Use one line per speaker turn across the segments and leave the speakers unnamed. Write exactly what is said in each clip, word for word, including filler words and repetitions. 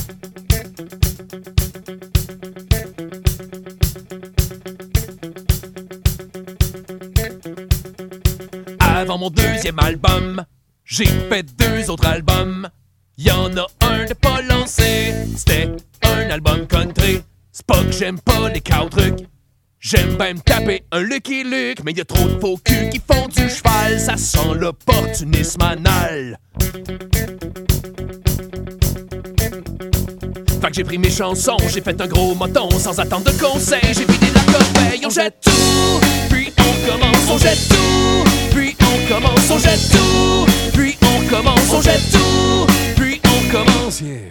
Avant mon deuxième album, j'ai fait deux autres albums. Y'en a un de pas lancé, c'était un album country. C'est pas que j'aime pas les cow-trucs, j'aime bien me taper un Lucky Luke. Mais y'a trop de faux culs qui font du cheval, ça sent l'opportunisme anal. Fait que j'ai pris mes chansons, j'ai fait un gros moton sans attendre de conseils. J'ai vidé la corbeille, on jette tout, puis on commence, on jette tout, puis on commence, on jette tout, puis on commence, on jette tout, puis on commence, yeah.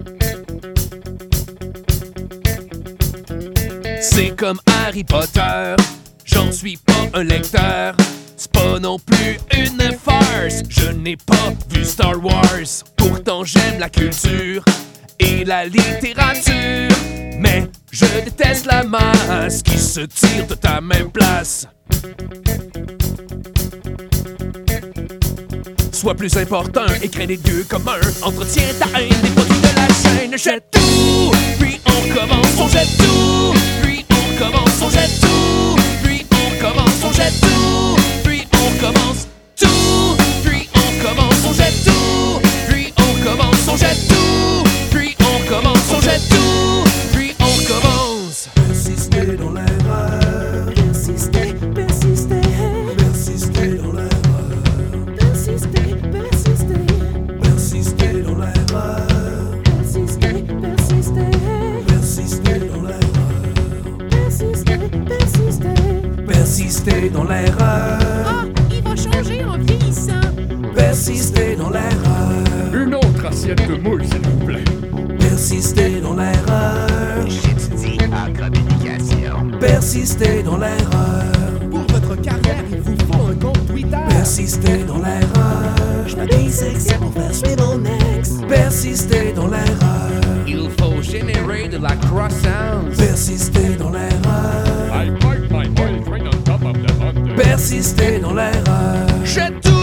C'est comme Harry Potter, j'en suis pas un lecteur. C'est pas non plus une farce, je n'ai pas vu Star Wars. Pourtant j'aime la culture et la littérature, mais je déteste la masse qui se tire de ta même place. Sois plus important et crée des lieux communs. Entretiens ta haine des produits de la chaîne. Jette tout, puis on commence, on jette tout, puis on commence, on jette tout, puis on commence, on jette tout, puis on commence tout, puis on commence, on jette tout, puis on commence, on jette tout, puis on commence, on jette tout, puis on commence.
Persister dans l'erreur,
Persister, persister,
persister dans l'erreur,
persister, persister,
persister dans l'erreur,
persister, persister,
persister dans l'erreur,
persister, persister.
persister dans l'erreur,
Ah, il va changer en vieillissant.
persister dans l'erreur,
Une autre assiette de moules, s'il vous plaît.
persister dans l'erreur,
J'étudie en communication.
persister dans l'erreur,
Pour votre carrière, il vous faut un compte Twitter.
persister dans l'erreur,
Je me dissecte pour faire suer mon ex.
persister dans l'erreur,
Il faut générer de la croissance.
persister dans l'erreur,
I park my oil train on top of the mountain.
persister dans l'erreur.
Jette tout,